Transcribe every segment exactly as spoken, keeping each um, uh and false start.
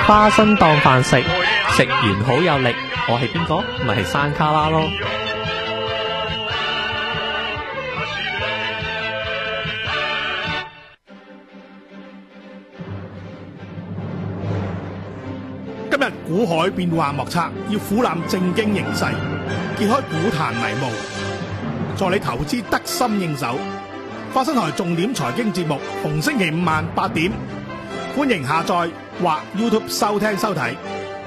花生當飯食，食完好有力。我係邊個？咪係山卡拉咯。 今日股海變幻莫測，要俯瞰正經形勢，揭開股壇迷霧，助你投資得心應手。花生台重點財經節目，逢星期五晚八點，歡迎下載或 YouTube 收聽收睇。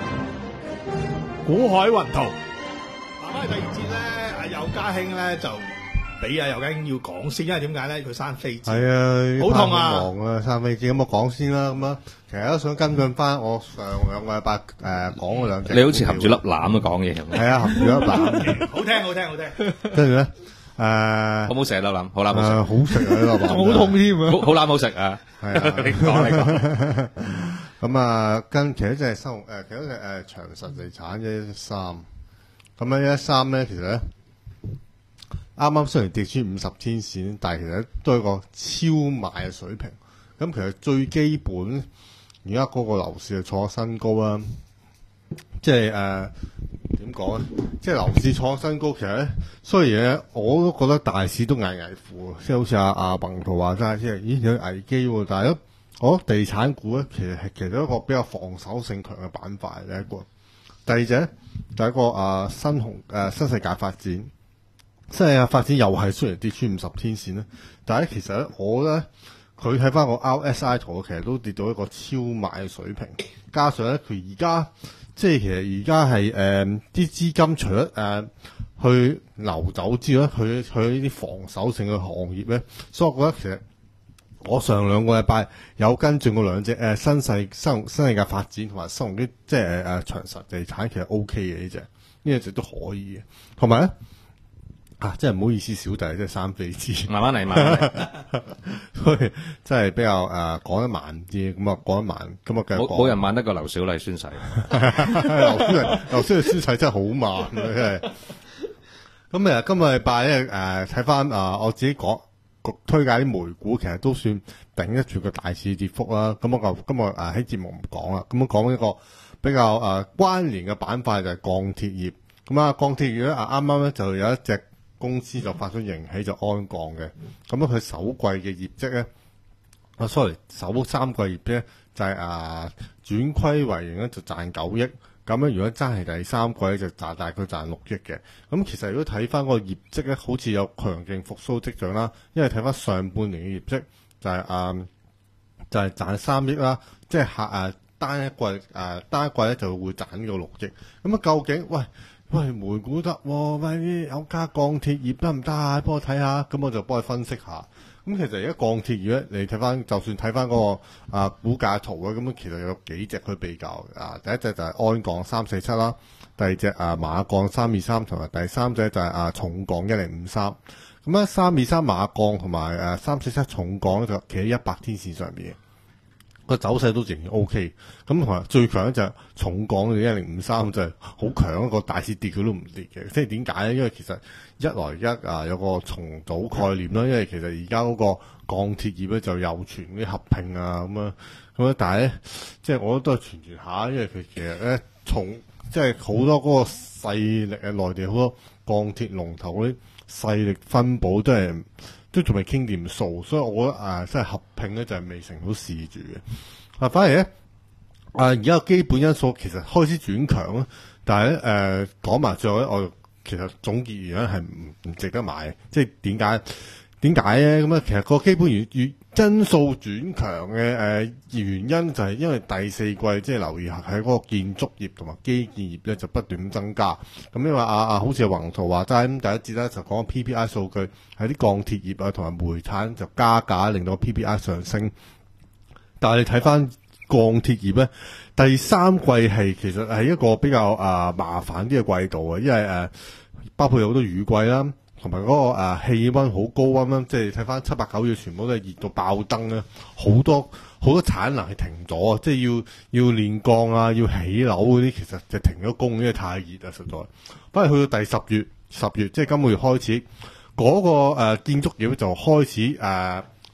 股海雲圖，嗱，翻嚟第二節咧，阿尤家興咧就俾阿尤家興要講先，因為點解咧？佢生飛枝， 係啊， 好痛啊， 好忙啊，生飛枝。咁我講先啦，咁啊，其實都想跟進翻我上兩個禮拜誒講嗰兩隻。 你好似含住粒欖啊講嘢咁。 係啊，含住粒欖。 好聽，好聽，好聽。 跟住咧，誒， 好唔好食啊粒欖？好欖好食， 好食啊呢粒欖， 好痛添啊！ 好好欖好食啊！ 係啊， 你講你講。 咁啊，跟其實即係生誒，其實即係誒長實地產嘅一三。咁咧一三咧，其實咧。啱啱雖然跌穿五十天線，但係其實都係一個超賣嘅水平。咁其實最基本，而家嗰個樓市係創新高啦。即係誒點講咧？即係樓市創新高，其實咧，雖然咧我都覺得大市都危危乎，即係好似阿阿宏圖話齋，即係咦有危機喎。但係咧，我覺得地產股咧，其實係其實一個比較防守性強嘅板塊第一個。第二隻咧就係一個啊新鴻誒新世界發展。新世界發展又係雖然跌穿五十天線咧，但係其實咧，我覺得佢睇翻個 R S I 圖，其實都跌到一個超賣嘅水平。加上咧，佢而家即係其實而家係誒啲資金除咗誒、呃、去流走之外，去去呢啲防守性嘅行業咧，所以我覺得其實我上兩個禮拜有跟進過兩隻誒、呃、新世新新世界發展同埋新鴻基，即係誒誒長實地產，其實 O K 嘅呢隻，呢隻都可以嘅，同埋咧。啊，真係唔好意思，小弟即係生飛枝， 慢慢嚟，慢慢嚟， 所以真係比較誒講、呃、得慢啲，咁啊講得慢，咁啊繼續講。 冇人慢得過劉小麗宣誓， 劉小麗劉小麗宣誓真係好慢，真係。咁誒，今個禮拜咧誒睇翻啊，我自己講推介啲煤股，其實都算頂得住個大市跌幅啦。咁我就今日誒喺節目唔講啦，咁我講一個比較誒、呃、關聯嘅板塊就係鋼鐵業。咁啊，鋼鐵業咧啊啱啱咧就有一隻公司就發咗盈喜就安鋼嘅，咁咧佢首季嘅業績咧，啊 sorry 首三季業績咧就係、是、啊轉虧為盈咧就賺九億，咁咧如果真係第三季咧就賺大概賺六億嘅。咁其實如果睇翻個業績咧，好似有強勁復甦跡象啦，因為睇翻上半年嘅業績就係、是、啊就係、是、賺三億啦，即係客啊單一季誒、啊、單一季咧就會賺到六億。咁啊究竟喂？喂，煤股得喎，喂啲有家鋼鐵業得唔得啊？幫我睇下，咁我就幫佢分析下。咁其實而家鋼鐵業咧，你睇翻，就算睇翻嗰個啊股價圖咧，咁其實有幾隻去比較啊。第一隻就係安鋼三四七啦，第二隻啊馬鋼三二三，同埋第三隻就係啊重鋼一零五三。咁咧三二三馬鋼同埋誒三四七重鋼咧就企喺一百天線上邊。個走勢都仍然 O K，咁同埋最強咧就係重鋼嘅一零五三，就係好強一個大市跌佢都唔跌嘅。即係點解咧？因為其實一來一啊有個重組概念啦，因為其實而家嗰個鋼鐵業咧就有傳啲合併啊咁啊咁啊，但係咧即係我都係傳傳下，因為佢其實咧重即係好多嗰個勢力啊，內地好多鋼鐵龍頭嗰啲勢力分佈都係。都仲未傾掂數，所以我覺得啊，即係合併咧就係未成到事住嘅。啊，反而咧啊，而家基本因素其實開始轉強啦，但係咧誒講埋最後咧，我其實總結原因係唔唔值得買，即係點解點解咧？咁啊，其實個基本原原因素轉強嘅誒原因就係因為第四季即係留意下喺嗰個建築業同埋基建業咧就不斷增加。咁因為啊啊，好似宏圖話齋咁，第一節咧就講 P P I 數據喺啲鋼鐵業啊同埋煤炭就加價，令到 P P I 上升。但係你睇翻鋼鐵業咧，第三季係其實係一個比較啊麻煩啲嘅季度啊，因為誒、啊、包括有好多雨季啦。同埋嗰個誒、呃、氣溫好高溫啦，即係睇翻七八九月全部都係熱到爆燈啦，好多好多產能係停咗啊！即係要要煉鋼啊，要起樓嗰啲，其實就停咗工，因為太熱啊，實在。反而去到第十月，十月即係今個月開始，嗰、那個誒、呃、建築業就開始誒、呃、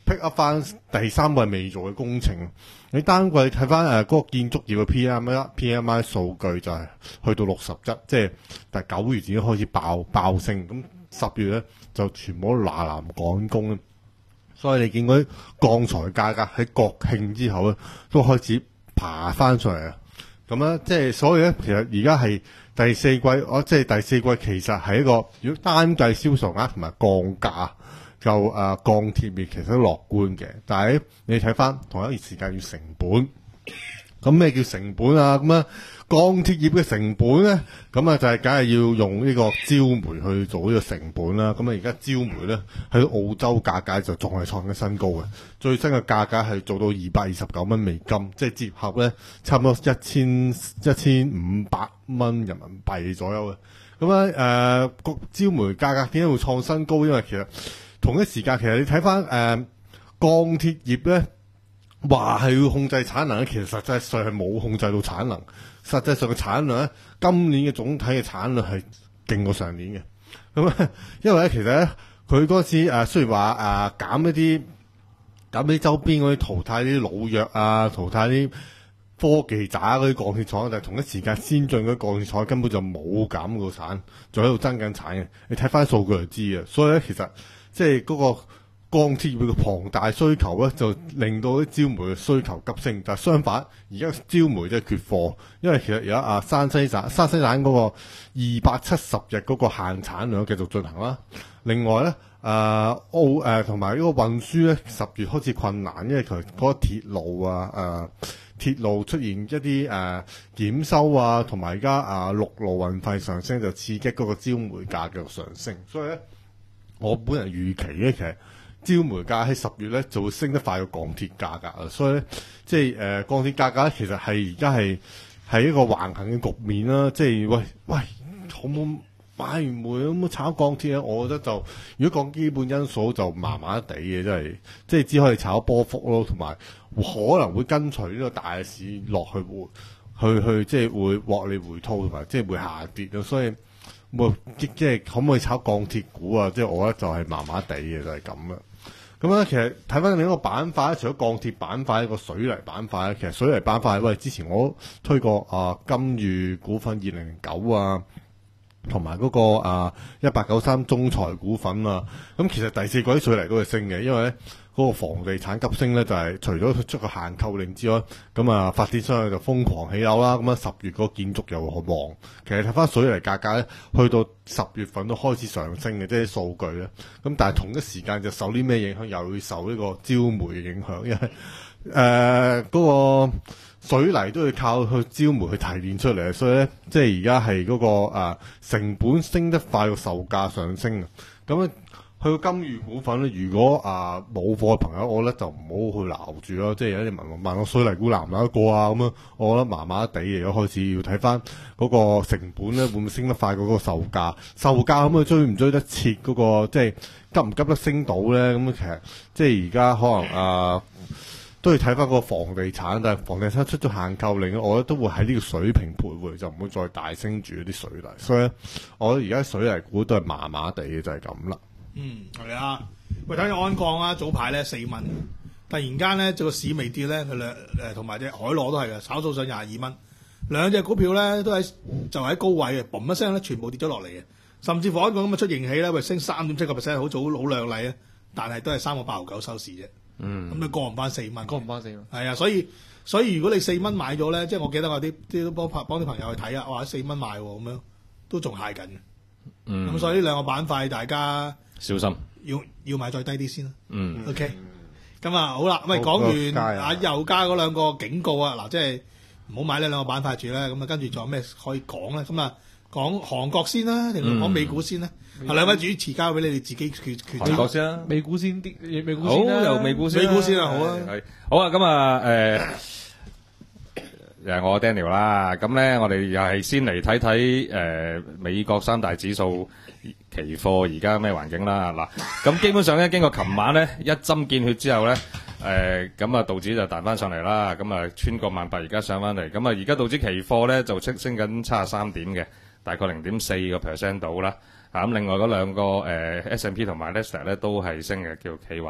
pick up 翻第三季未做嘅工程。你單季睇翻誒嗰個建築業嘅 P M I P M I 數據就係去到六十一，即係但係九月已經開始爆爆升，咁十月咧就全部都嗱嗱趕工咧。所以你見嗰啲鋼材價格喺國慶之後咧都開始爬翻上嚟啊！咁咧即係所以咧，其實而家係第四季，我即係第四季其實係一個如果單計銷售額同埋鋼價，就誒、呃、鋼鐵業其實都樂觀嘅。但係你睇翻同一時間要成本，咁咩叫成本啊？咁啊鋼鐵業嘅成本咧，咁啊就係梗係要用呢個焦煤去做呢個成本啦。咁啊而家焦煤咧喺澳洲價格就仲係創緊新高嘅，最新嘅價格係做到二百二十九蚊美金，即係折合咧差唔多一千一千五百蚊人民幣左右嘅。咁啊誒個焦煤價格點解會創新高？因為其實同一時間其實你睇翻誒鋼鐵業咧話係要控制產能咧，其實實際上係冇控制到產能。實際上嘅產量咧，今年嘅總體嘅產量係勁過上年嘅。咁啊，因為咧其實咧，佢嗰次誒雖然話誒減一啲減啲周邊嗰啲淘汰啲老藥啊，淘汰啲科技渣嗰啲鋼鐵廠，但係同一時間先進嗰啲鋼鐵廠根本就冇減到產，仲喺度增緊產嘅。你睇翻數據就知啊。所以咧，其實即係嗰個鋼鐵業嘅龐大需求咧，就令到啲焦煤嘅需求急升。但係相反，而家焦煤真係缺貨，因為其實而家啊山西省山西省嗰個二百七十日嗰個限產量繼續進行啦。另外咧，誒、呃、澳誒同埋呢個運輸咧，十月開始困難，因為佢嗰個鐵路啊誒、呃、鐵路出現一啲誒檢修啊，同埋而家啊陸路運費上升，就刺激嗰個焦煤價繼續上升。所以咧，我本人預期咧，其實焦煤價喺十月咧就會升得快過鋼鐵價格啊，所以咧即係誒鋼鐵價格咧其實係而家係係一個橫行嘅局面啦，即係喂喂好冇買完煤咁炒鋼鐵咧，我覺得就如果講基本因素就麻麻地嘅，真係即係只可以炒波幅咯，同埋可能會跟隨呢個大市落去回去去即係會獲利回吐同埋即係會下跌咯，所以冇即係可唔可以炒鋼鐵股啊？即係我覺得就係麻麻地嘅就係咁啦。咁咧，其實睇翻另一個板塊咧，除咗鋼鐵板塊，一個水泥板塊咧，其實水泥板塊，喂，之前我推過啊金隅股份二零零九啊，同埋嗰個啊一八九三中財股份啊，咁其實第四季啲水泥都係升嘅，因為咧嗰個房地產急升咧，就係除咗出個限購令之外，咁啊發展商就瘋狂起樓啦，咁啊十月嗰個建築又好旺。其實睇翻水泥價格咧，去到十月份都開始上升嘅，即係數據咧。咁但係同一時間就受啲咩影響？又會受呢個焦煤嘅影響，因為誒嗰個水泥都要靠去焦煤去提煉出嚟，所以咧即係而家係嗰個誒、呃、成本升得快過售價上升啊，咁咧。去到金隅股份咧，如果啊冇貨嘅朋友，我覺得就唔好去撈住咯。即係有啲問問我水泥股撈唔撈得過啊咁樣，我覺得麻麻地嘅。而家開始要睇翻嗰個成本咧，會唔會升得快過嗰個售價？售價咁啊追唔追得切嗰、嗰個？即係急唔急得升到咧？咁其實即係而家可能啊都要睇翻個房地產，但係房地產出咗限購令，我覺得都會喺呢個水平徘徊，就唔會再大升住嗰啲水泥。所以我覺得而家水泥股都係麻麻地嘅，就係咁啦。 嗯，係啊。喂，睇下安鋼啊，早排咧四蚊，突然間咧，個市未跌咧，佢兩誒同埋隻海螺都係嘅，炒到上廿二蚊。兩隻股票咧都喺就喺高位嘅，嘣一聲咧，全部跌咗落嚟嘅。甚至乎安鋼咁嘅出盈喜咧，喂升三點七個 percent，好早好靚麗啊，但係都係三個八毫九收市啫。嗯，咁你過唔翻四蚊， 過唔翻四蚊。 係啊，所以所以如果你四蚊買咗咧，即係我記得我啲啲都幫幫啲朋友去睇啊，哇四蚊買喎，咁樣都仲蟹緊嘅。嗯，咁所以呢兩個板塊大家小心， 要要買再低啲先啦。 嗯 ，OK，咁啊好啦，喂，講完啊又加嗰兩個警告啊，嗱，即係唔好買呢兩個板塊住咧。咁啊，跟住仲有咩可以講咧？咁啊，講韓國先啦，定係講美股先咧？啊，兩位主持交俾你哋自己決決韓國先啦， 美股先啲，美股好先啦， 由美股先， 美股先啊，好啊， 係好啊，咁啊誒。又係我 Daniel 啦，咁咧我哋又係先嚟睇睇誒美國三大指數期貨而家咩環境啦。嗱，咁基本上咧經過琴晚咧一針見血之後咧，誒咁啊道指就彈翻上嚟啦，咁啊穿過萬八，而家上翻嚟，咁啊而家道指期貨咧就升升緊七十三點嘅，大概零點四個 percent 到啦。啊咁另外嗰兩個誒 S and P 同埋 Nasdaq 咧都係升嘅，叫企穩。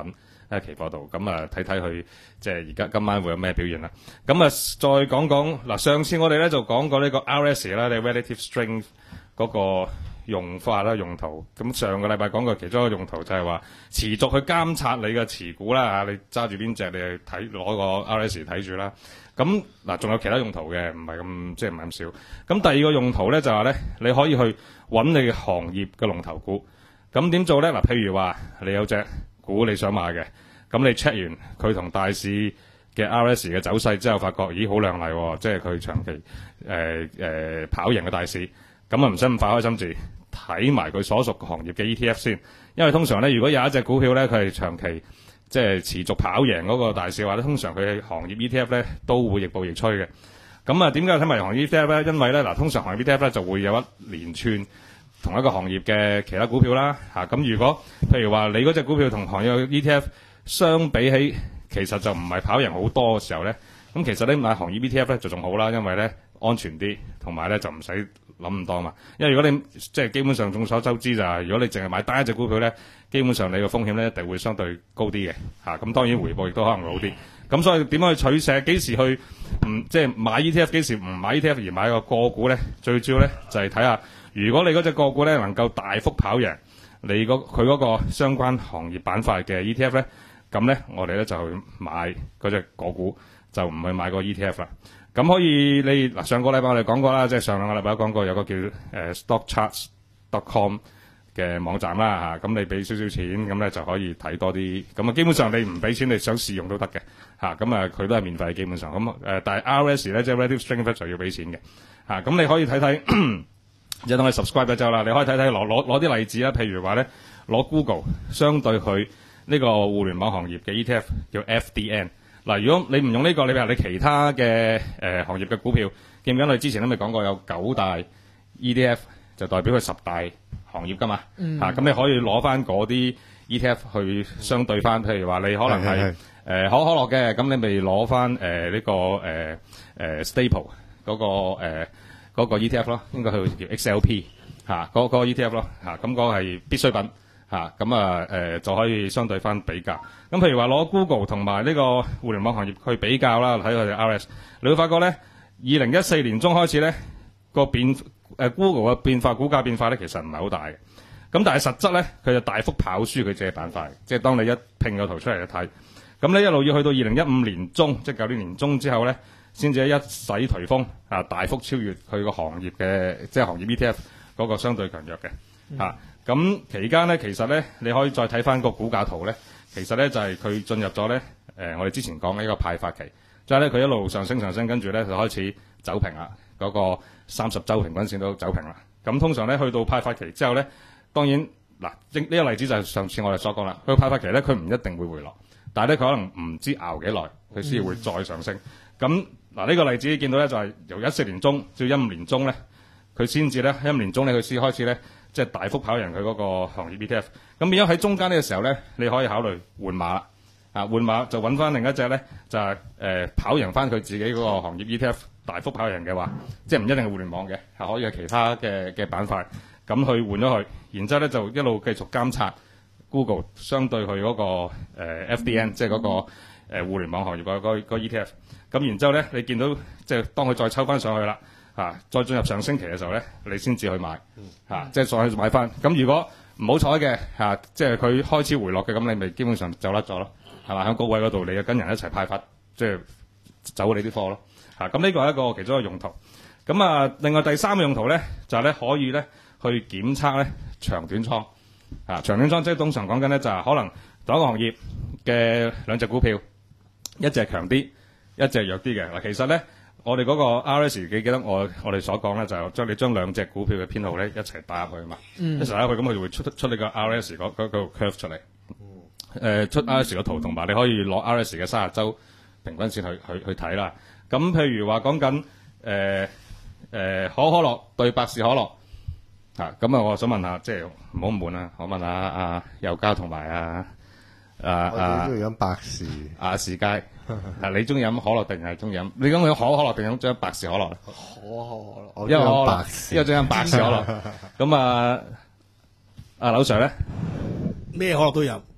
喺期貨度。咁啊睇睇佢即係而家今晚會有咩表現啦。咁啊再講講嗱，上次我哋咧就講過呢個 R S 啦，你 relative strength 嗰個用法啦、用途。咁上個禮拜講過其中一個用途就係話持續去監察你嘅持股啦嚇，你揸住邊隻你去睇攞個 R S 睇住啦。咁嗱，仲有其他用途嘅，唔係咁即係唔係咁少。咁第二個用途咧就係話咧，你可以去揾你嘅行業嘅龍頭股。咁點做咧？嗱，譬如話你有隻股你想買嘅，咁你 check 完佢同大市嘅 R S 嘅走勢之後，發覺咦好靚麗喎，即係佢長期誒誒、呃呃、跑贏嘅大市。咁啊唔使咁快開心住，睇埋佢所屬行業嘅 E T F 先。因為通常咧，如果有一隻股票咧，佢係長期即係持續跑贏嗰個大市嘅話咧，通常佢嘅行業 E T F 咧都會亦步亦趨嘅。咁啊，點解睇埋行業 E T F 咧？因為咧嗱，通常行業 E T F 咧就會有一連串同一個行業嘅其他股票啦。嚇、啊，咁如果譬如話你嗰隻股票同行業 E T F 相比起，其實就唔係跑贏好多嘅時候咧，咁其實咧買行業 E T F 咧就仲好啦，因為咧安全啲，同埋咧就唔使諗咁多嘛。因為如果你即係基本上眾所周知就係、是，如果你淨係買單一隻股票咧，基本上你個風險咧一定會相對高啲嘅嚇。咁、啊、當然回報亦都可能會好啲。咁所以點樣去取捨？幾時去唔即係買 E T F？幾時唔買 E T F 而買個個股咧？最主要咧就係睇下，如果你嗰隻個股咧能夠大幅跑贏你嗰佢嗰個相關行業板塊嘅 E T F 咧，咁咧我哋咧就去買嗰隻個股，就唔去買個 E T F 啦。咁可以你嗱上個禮拜我哋講過啦，即係上兩個禮拜講過有個叫誒 stockcharts dot com 嘅網站啦嚇，咁你俾少少錢，咁咧就可以睇多啲。咁啊基本上你唔俾錢，你想試用都得嘅嚇。咁啊佢都係免費基本上。咁誒但係 R S 咧即係 relative strength 就要俾錢嘅嚇。咁你可以睇睇，即係當你 subscribe 咗之後啦，你可以睇睇攞攞攞啲例子啦。譬如話咧攞 Google 相對佢呢個互聯網行業嘅 E T F 叫 F D N。嗱，如果你唔用呢、這個，你譬如你其他嘅誒、呃、行業嘅股票，記唔記得我哋之前都未講過有九大 E T F 就代表佢十大行業噶嘛？嗯。咁、啊、你可以攞翻嗰啲 E T F 去相對翻，譬如話你可能係誒、呃、可口可樂嘅，咁你咪攞翻誒呢個誒誒、呃、Staple 嗰、那個誒嗰、呃那個 E T F 咯，應該佢叫 X L P 嚇、啊，嗰、那個 E T F 咯嚇，咁嗰個係必需品。嚇咁啊誒、呃、就可以相對翻比較。咁譬如話攞 Google 同埋呢個互聯網行業去比較啦，睇佢哋 R S， 你會發覺咧，二零一四年中開始咧個變誒、呃、Google 嘅變化，股價變化咧其實唔係好大嘅。咁但係實質咧，佢就大幅跑輸佢自己板塊。即係當你一拼個圖出嚟一睇，咁你一路要去到二零一五年中，即係舊年年中之後咧，先至一洗頹風啊，大幅超越佢個行業嘅即係行業 E T F 嗰個相對強弱嘅嚇。嗯咁期間咧，其實咧，你可以再睇翻個股價圖咧，其實咧就係佢進入咗咧，誒，我哋之前講嘅一個派發期，即係咧佢一路上升上升，跟住咧就開始走平啦，嗰個三十週平均線都走平啦。咁通常咧去到派發期之後咧，當然嗱，呢個例子就係上次我哋所講啦，佢派發期咧佢唔一定會回落，但係咧佢可能唔知熬幾耐，佢先會再上升。咁嗱呢個例子見到咧就係由一四年中至一五年中咧，佢先至咧一五年中咧佢先開始咧。即係大幅跑贏佢嗰個行業 E T F，咁變咗喺中間呢個時候咧，你可以考慮換馬啦，啊換馬就揾翻另一隻咧，就係、是、誒、呃、跑贏翻佢自己嗰個行業 E T F 大幅跑贏嘅話，即係唔一定係互聯網嘅，係可以係其他嘅嘅板塊，咁去換咗佢，然之後咧就一路繼續監察 Google 相對佢嗰、那個、呃、F D N， 即係嗰、那個、呃、互聯網行業嗰、那個那個 E T F， 咁然之後咧你見到即係當佢再抽翻上去啦。啊！再進入上升期嘅時候咧，你先至去買，嚇、啊，即係再去買翻。咁如果唔好彩嘅嚇，即係佢開始回落嘅，咁你咪基本上走甩咗咯，係嘛？喺高位嗰度，你就跟人一齊派發，即係走你啲貨咯，嚇、啊。咁呢個係一個其中一個用途。咁啊，另外第三個用途咧，就係、是、咧可以咧去檢測咧長短倉，啊，長短倉即係通常講緊咧就係、是、可能同一個行業嘅兩隻股票，一隻強啲，一隻弱啲嘅嗱，其實咧。我哋嗰個 R S 記記得我我哋所講咧，就係將你將兩隻股票嘅編號咧一齊打入去嘛，嗯、一齊打入去咁佢就會出出呢個 R S 嗰嗰個 curve 出嚟，誒、呃、出 R S 個圖，同埋你可以攞 R S 嘅三十週平均線去去去睇啦。咁譬如話講緊誒誒可可樂對百事可樂嚇，咁啊我想問下，即係唔好咁悶啊，我問下阿尤嘉同埋阿阿阿中意飲百事阿士佳。啊！你中意飲可樂定係中意飲？你講佢可可樂定飲中意百事可樂咧？ 可可樂， 因為可樂， 百事， 因為中意飲百事可樂。咁啊，阿劉 Sir 咧， 咩可樂都飲。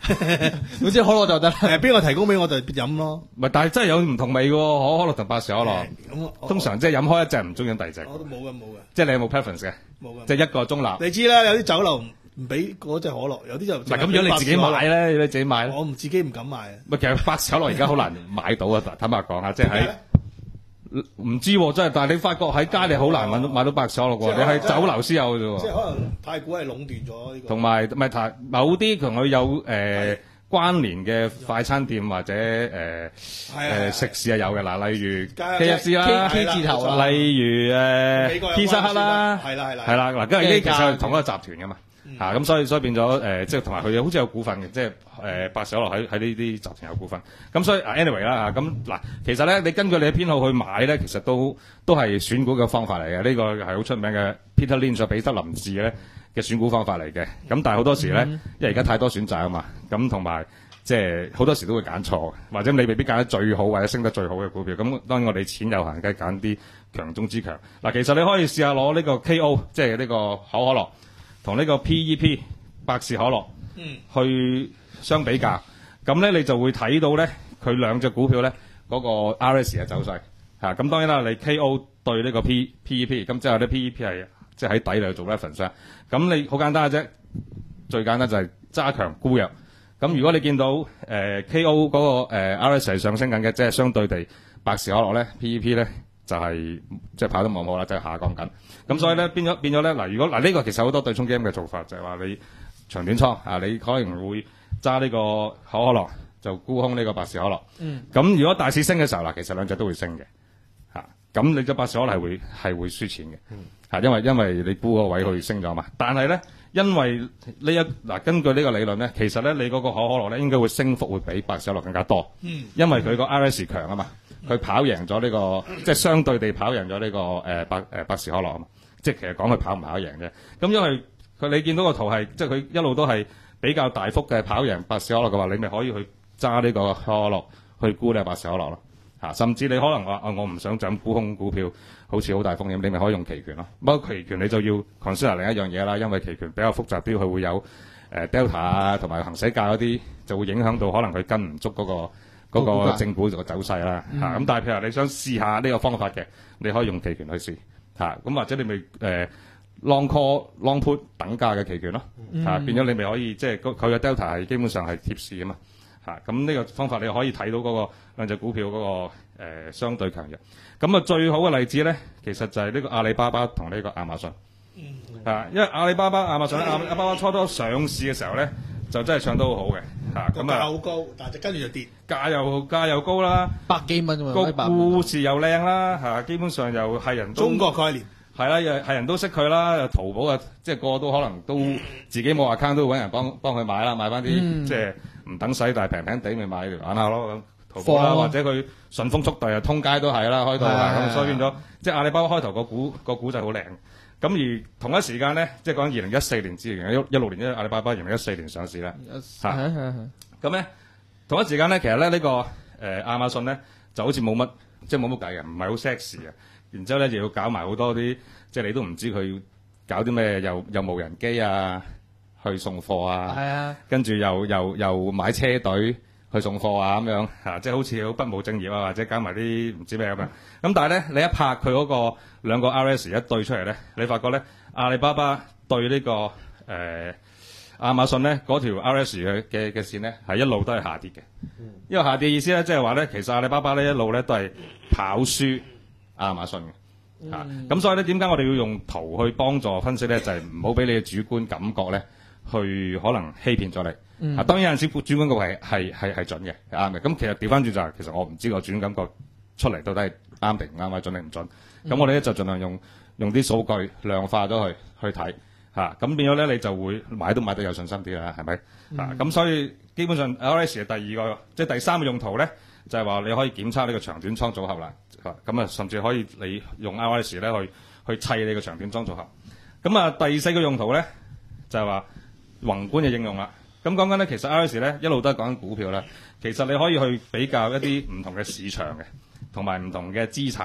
總之可樂就得啦。 誒邊個提供俾我就飲咯。 唔係，但係真係有唔同味嘅喎，可可樂同百事可樂。 咁我通常即係飲開一隻唔中意飲第二隻。 我都冇嘅冇嘅即係你有冇 preference 嘅？ 冇嘅。 即係一個中立。 你知啦，有啲酒樓唔俾嗰隻可樂，有啲就唔唔係咁，如果你自己買咧，你自己買咧。 我唔自己唔敢買啊。 唔係，其實百事可樂而家好難買到啊！坦白講下，即係喺唔知喎，真係。但係你發覺喺街你好難揾到買到百事可樂喎，你喺酒樓先有嘅啫喎。 即係可能太古係壟斷咗呢個。 同埋唔係太某啲同佢有誒關聯嘅快餐店或者誒誒食肆係有嘅嗱，例如 K F C 啦 ，K 字頭啊， 例如誒 Pizza Hut 啦， 係啦係啦， 係啦嗱，因為呢啲其實係同一個集團噶嘛嚇，咁所以所以變咗誒，即係同埋佢好似有股份嘅，即係誒百事可樂喺喺呢啲集團有股份，咁所以 anyway 啦嚇，咁嗱其實咧你根據你嘅偏好去買咧，其實都都係選股嘅方法嚟嘅，呢個係好出名嘅 Peter Lynch 彼得林治咧嘅選股方法嚟嘅，咁但係好多時咧，因為而家太多選擇啊嘛，咁同埋即係好多時都會揀錯，或者你未必揀得最好或者升得最好嘅股票，咁當然我哋錢有限，梗係揀啲強中之強。嗱，其實你可以試下攞呢個 K O， 即係呢個可可樂同呢個 P E P 百事可樂，嗯，去相比較，咁咧你就會睇到咧佢兩隻股票咧嗰個 R S 嘅走勢嚇。咁當然啦，你 K O 對呢個 P P E P，咁即係啲 P E P 係。即係喺底度做 reference，咁你好簡單嘅啫，最簡單就係揸強沽弱。咁如果你見到誒、呃、K O 嗰、那個、呃、R S 係上升緊嘅，即係相對地百事可樂咧 P E P 咧就係即係跑得冇好啦，就係、是、下降緊。咁所以咧變咗變咗咧嗱，如果嗱呢、這個其實好多對沖基金嘅做法就係、是、話你長短倉啊，你可能會揸呢個可可樂就沽空呢個百事可樂。嗯。咁如果大市升嘅時候嗱，其實兩隻都會升嘅嚇。咁、啊、你隻百事可樂係會係會輸錢嘅。嗯。因為因為你估個位去升咗嘛，但係咧，因為呢一嗱根據呢個理論咧，其實咧你嗰個可可樂咧應該會升幅會比百事可樂更加多，嗯，因為佢個 R S 強啊嘛，佢跑贏咗呢個，即係相對地跑贏咗呢個誒百誒百事可樂啊嘛，即係其實講佢跑唔跑贏啫。咁因為佢你見到個圖係，即係佢一路都係比較大幅嘅跑贏百事可樂嘅話，你咪可以去揸呢個可可樂去沽呢個百事可樂咯。嚇，甚至你可能話啊，我唔想就咁沽空股票，好似好大風險，你咪可以用期權咯。不過期權你就要 consider 另一樣嘢啦，因為期權比較複雜啲，佢會有誒、呃、delta 啊，同埋行使價嗰啲，就會影響到可能佢跟唔足嗰、嗰個嗰、嗰個正股個走勢啦。嚇、嗯，咁、啊、但係譬如你想試下呢個方法嘅，你可以用期權去試嚇。咁、啊、或者你咪誒、呃、long call long put 等價嘅期權咯。嚇、啊，變咗你咪可以即係佢嘅 delta 係基本上係貼市啊嘛。嚇，咁呢個方法你可以睇到嗰個兩隻股票嗰、那個誒、呃、相對強弱。咁啊最好嘅例子咧，其實就係呢個阿里巴巴同呢個亞馬遜。嗯。啊，因為阿里巴巴、亞馬遜咧，阿里巴巴初初上市嘅時候咧，就真係唱得好好嘅。嚇，咁啊。價好高，但係跟住就跌。價又價又高啦， 百幾蚊啫嘛。 個故事又靚啦，嚇，基本上又係人都。 中國概念。係啦，又係人都識佢啦，又淘寶啊，即係個個都可能都自己冇 account 都揾人幫幫佢買啦，買翻啲、嗯、即係唔等使但係平平地咪買嚟玩下咯咁。淘寶啦，或者佢順豐速遞啊，通街都係啦，開到啊，咁所以變咗即係阿里巴巴開頭個股個股就好靚。咁而同一時間咧，即係講二零一四年至二零一六年，因為阿里巴巴二零一四年上市啦，嚇。咁咧同一時間咧，其實咧呢、呢個誒、呃、亞馬遜咧就好似冇乜即係冇乜計嘅，唔係好 sexy 嘅。然之後咧，就要搞埋好多啲，即係你都唔知佢搞啲咩，又又無人機啊，去送貨啊，係啊，跟住又又又買車隊去送貨啊，咁樣嚇，即係好似好不務正業啊，或者搞埋啲唔知咩咁樣。咁但係咧，你一拍佢嗰個兩個 R S 一對出嚟咧，你發覺咧，阿里巴巴對呢、呢個誒、呃、亞馬遜咧嗰條 R S 嘅嘅嘅線咧，係一路都係下跌嘅。嗯、因為下跌意思咧，即係話咧，其實阿里巴巴咧一路咧都係跑輸亞馬遜嘅，嚇、嗯，咁、啊、所以咧，點解我哋要用圖去幫助分析咧？就係唔好俾你嘅主觀感覺咧，去可能欺騙咗你。嗯、啊，當然有陣時主觀感覺係係係係準嘅，啱嘅。咁其實調翻轉就係、是，其實我唔知個主觀感覺出嚟到底係啱定唔啱，或者準定唔準。咁、嗯、我哋咧就盡量用用啲數據量化咗去去睇，嚇、啊，咁變咗咧你就會買都買得有信心啲啦，係咪？嗯、啊，咁所以基本上 R S 嘅第二個即係第三個用途咧。就係話你可以檢測呢個長短倉組合啦，咁啊甚至可以你用 R S 咧去去砌你個長短倉組合。咁啊第四個用途咧就係、是、話宏觀嘅應用啦。咁講緊咧其實 R S 咧一路都係講緊股票啦。其實你可以去比較一啲唔同嘅市場嘅，同埋唔同嘅資產。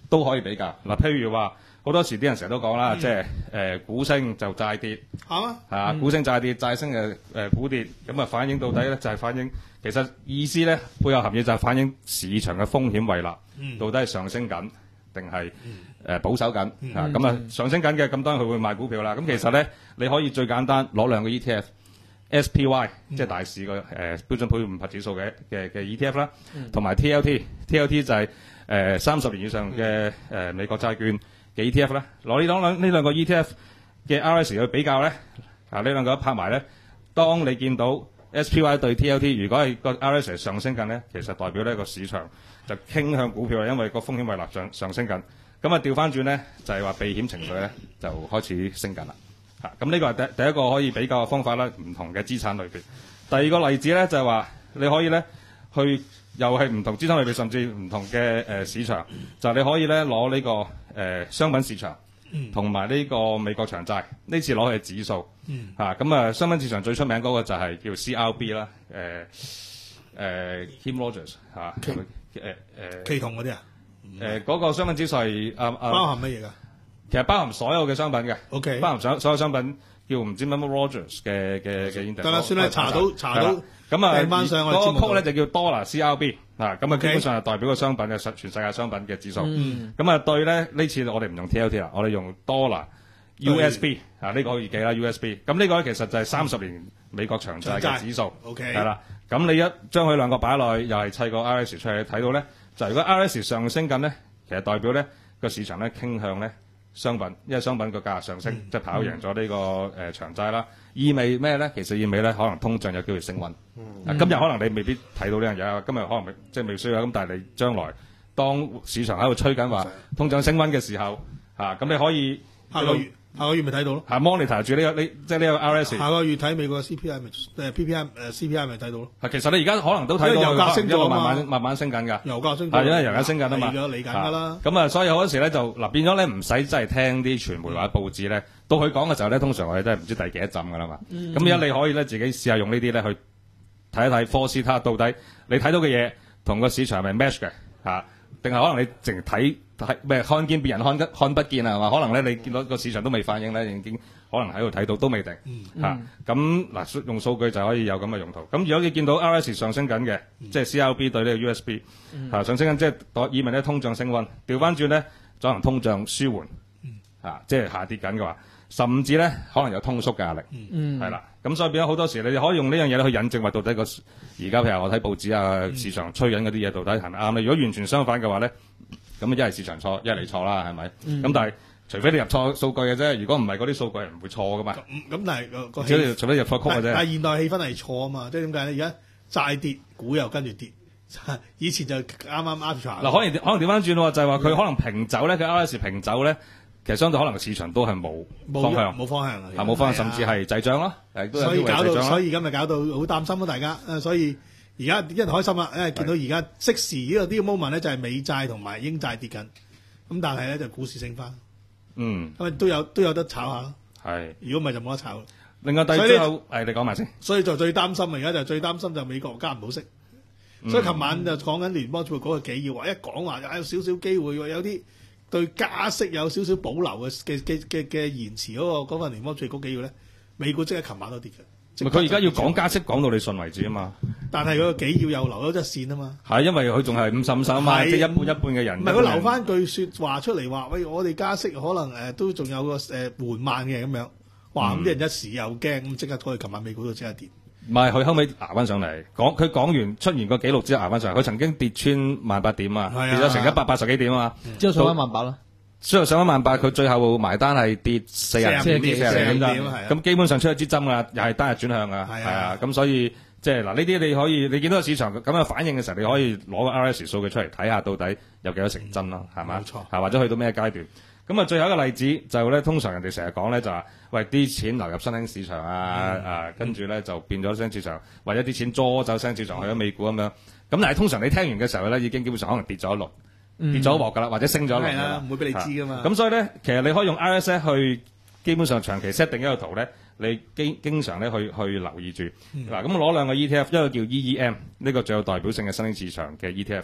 都可以比較。嗱，譬如話好多時啲人成日都講啦，即係誒股升就債跌， 啱啊， 嚇股升債跌，債升誒誒股跌，咁啊反映到底咧就係反映其實意思咧背後含義就係反映市場嘅風險胃納，到底係上升緊定係誒保守緊嚇？咁啊上升緊嘅，咁當然佢會買股票啦。咁其實咧你可以最簡單攞兩個 E T F。S P Y、嗯、即係大市個誒、呃、標準普爾五百指數嘅嘅嘅 E T F 啦，同埋 T L T，T L T 就係誒三十年以上嘅誒、呃、美國債券嘅 E T F 啦。攞呢兩呢兩個 E T F 嘅 R S 去比較咧，啊呢兩個一拍埋咧，當你見到 S P Y 對 T L T 如果係個 R S 上升緊咧，其實代表呢個市場就傾向股票啦，因為個風險胃納上上升緊。咁啊調翻轉咧，就係、是、話避險情緒咧就開始升緊啦。咁呢個係第第一個可以比較嘅方法啦，唔同嘅資產類別。第二個例子咧就係話，你可以咧去又係唔同資產類別，甚至唔同嘅誒市場，就係你可以咧攞呢個誒商品市場，同埋呢個美國長債，呢次攞去指數。嚇咁啊，商品市場最出名嗰個就係叫 C R B 啦，誒誒 Kim Rogers 嚇，誒誒期銅嗰啲啊， 誒嗰個商品指數係啊啊包含乜嘢㗎？ 其實包含所有嘅商品嘅 ，OK， 包含所所有商品叫唔知乜乜 Rogers 嘅嘅嘅 index。 得啦，算啦，查到查到， 咁啊， 掟翻上我哋節目嗰個 code 咧就叫 Dollar C R B 啊，咁啊基本上係代表個商品嘅全世界商品嘅指數。咁啊對咧，呢次我哋唔用 T L T 啦，我哋用 Dollar U S B 啊，呢個可以記啦 U S B。咁呢個咧其實就係三十年美國長債嘅指數。 OK， 係啦，咁你一將佢兩個擺落去，又係砌個 R S 出嚟，睇到咧，就如果 R S 上升緊咧，其實代表咧個市場咧傾向咧。商品，因為商品個價上升，嗯、即係跑贏咗呢、這個誒、呃、長債啦。意味咩咧？其實意味咧，可能通脹有機會升溫。嗯啊、今日可能你未必睇到呢樣嘢，今日可能未即係未需要。咁但係你將來當市場喺度吹緊話通脹升溫嘅時候，嚇、啊、咁你可以下個月下個月咪睇到咯。 係 monitor 住呢個呢即係呢個 R S。下個月睇美國嘅 C P I 咪誒 P P I 誒 C P I 咪睇到咯。 係其實你而家可能都睇到， 因為油價升咗啊嘛， 慢慢慢慢升緊㗎。 油價升咗， 係因為油價升緊啊嘛， 係咗理緊㗎啦。 咁啊，所以好多時咧就嗱變咗咧唔使真係聽啲傳媒或者報紙咧，到佢講嘅時候咧，通常我哋都係唔知第幾多浸㗎啦嘛。咁而家你可以咧自己試下用呢啲咧去睇一睇科斯塔到底你睇到嘅嘢同個市場係咪 match 嘅嚇，定係可能你淨睇睇咩看見別人看得看不見啊？係嘛？可能咧你見到個市場都未反應咧，已經可能喺度睇到都未定嚇。咁嗱用數據就可以有咁嘅用途。咁如果你見到 R S 上升緊嘅，即係 C R B 對呢個 U S B 嚇上升緊，即係意味咧通脹升溫。調翻轉咧，可能通脹舒緩嚇，即係下跌緊嘅話，甚至咧可能有通縮嘅壓力，係啦。咁所以變咗好多時，你哋可以用呢樣嘢去引證話到底個而家譬如我睇報紙啊，市場吹緊嗰啲嘢到底係咪啱咧？如果完全相反嘅話咧，咁一係市場錯，一係你錯啦，係咪？咁、嗯、但係除非你入錯數據嘅啫，如果唔係嗰啲數據係唔會錯噶嘛。咁咁但係個個除非除非入錯曲嘅啫。但係現代氣氛係錯啊嘛，即係點解咧？而家債跌，股又跟住跌。以前就啱啱 Arbitrage 嗱，可能可能調翻轉喎，就係話佢可能平走咧，佢 R S 平走咧。其實相對可能個市場都係冇方向，冇方向啊，冇方向，甚至係滯漲咯。所以搞到，所以而家咪搞到好擔心咯，大家。所以而家一人開心啦，因為見到而家即時呢個呢個 moment 咧，就係美債同埋英債跌緊。咁但係咧就股市升翻。嗯，因為都有都有得炒下咯。係，如果唔係就冇得炒。另外第最後，誒你講埋先。所以就最擔心啊！而家就最擔心就美國加唔到息。所以琴晚就講緊聯邦儲備局嘅紀要話，一講話有少少機會，有啲。對加息有少少保留嘅嘅嘅嘅嘅延遲嗰個嗰份聯邦儲備局紀要咧，美股即係琴晚都跌嘅。佢而家要講加息講到你信為止啊嘛。但係嗰個紀要又留咗一線啊嘛。係因為佢仲係五十五十啊嘛，即係一半一半嘅人。唔係佢留翻句説話出嚟話，喂，我哋加息可能誒、呃、都仲有個誒、呃、緩慢嘅咁樣。哇！咁啲、嗯、人一時又驚，咁即刻過去琴晚美股都即刻跌。唔係，佢後尾捱翻上嚟，講佢講完出完個紀錄之後捱翻上嚟，佢曾經跌穿萬八點啊，跌咗成一百八十幾點啊，之後上翻萬八啦，之後上翻萬八，佢最後埋單係跌四廿四廿幾點咋，咁基本上出咗支針啦，又係單日轉向啊，係啊，咁所以即係嗱呢啲你可以，你見到個市場咁嘅反應嘅時候，你可以攞個 R S 數據出嚟睇下到底有幾多成真咯，係嘛？冇錯，係或者去到咩階段？咁啊，最後一個例子就咧，通常人哋成日講咧就話，喂啲錢流入新興市場啊，嗯、啊跟住咧就變咗新興市場，或者啲錢捉走新興市場去咗美股咁樣。咁但係通常你聽完嘅時候咧，已經基本上可能跌咗一輪，嗯、跌咗一鑊㗎啦，或者升咗一輪㗎啦，唔會俾你知㗎嘛。咁所以咧，其實你可以用 R S 去基本上長期 set 定一個圖咧，你經經常咧去去留意住。嗱、嗯，咁攞兩個 E T F，一個叫 E E M， 呢個最有代表性嘅新興市場嘅 E T F。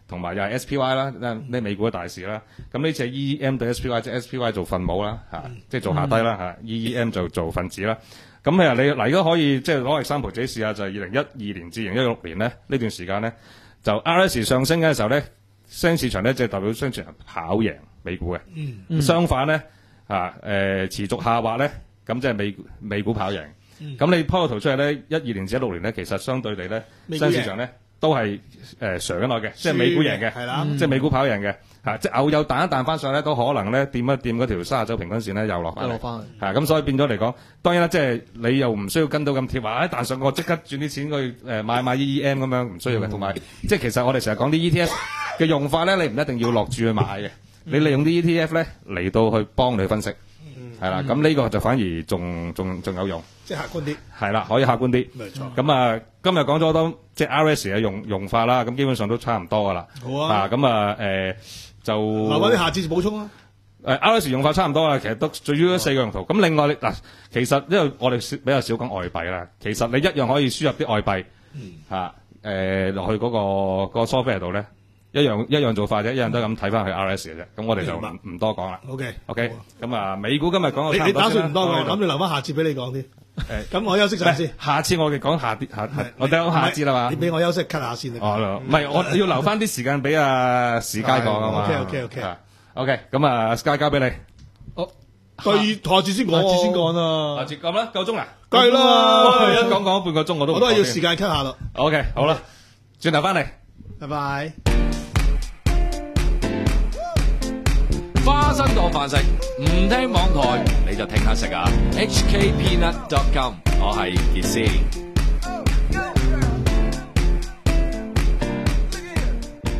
同埋又係 S P Y 啦，呢美股嘅大市啦。咁呢次係 E E M 對 S P Y， 即係 S P Y 做分母啦，嚇、嗯，即係做下低啦嚇 ，E E M 就做分子啦。咁其實你嗱，而家可以即係攞嚟三盤自己試下，就係二零一二年至二零一六年咧呢段時間咧，就 R S 上升嘅時候咧，新市場咧即係代表新市場跑贏美股嘅。嗯、相反咧啊誒持續下滑咧，咁即係美美股跑贏。咁、嗯、你鋪個圖出嚟咧，一二年至一六年咧，其實相對地咧，新市場咧都係誒上緊落嘅，即係美股贏嘅，係啦，即係美股跑贏嘅。嚇、啊！即係偶有彈一彈翻上咧，都可能咧掂一掂嗰條卅週平均線咧，又落翻嚟。落翻去。係咁、啊、所以變咗嚟講，當然啦，即係你又唔需要跟到咁貼，話一彈上我即刻轉啲錢去誒買買 E E M 咁樣，唔需要嘅。同埋、嗯、即係其實我哋成日講啲 E T F 嘅用法咧，你唔一定要落注去買嘅，嗯、你利用啲 E T F 咧嚟到去幫你分析，係、嗯、啦。咁呢、嗯、個就反而仲仲仲有用，即係客觀啲。係啦，可以客觀啲。冇錯。咁啊，今日講咗好多即係 R S 嘅用用法啦，咁基本上都差唔多噶啦。好啊。咁啊誒。就留翻啲下次補充啦。誒 R S 用法差唔多啦，其實都最主要四個用途。咁另外嗱，其實因為我哋比較少講外幣啦，其實你一樣可以輸入啲外幣嚇誒落去嗰、嗰個、嗰個 software 度咧，一樣一樣做法啫，一樣都咁睇翻去 R S 嘅啫。咁我哋就唔唔多講啦。OK OK，咁啊美股今日講到差唔多。你你打算唔多講，咁你留翻下次俾你講啲。誒，咁我休息陣先。下次我哋講下啲下，我哋講下一節啦嘛。你俾我休息 cut 下先。哦，唔係，我要留翻啲時間俾阿史佳講啊嘛。OK OK OK OK，咁啊，史佳交俾你。好，對，下次先講。下次先講啦。下次咁啦，夠鐘啦。梗係啦，一講講半個鐘我都。我都係要時間 cut 下咯。OK，好啦，轉頭翻嚟，拜拜。花生當飯食，唔聽網台你就聽下食啊！H K Peanut dot com， 我係傑斯。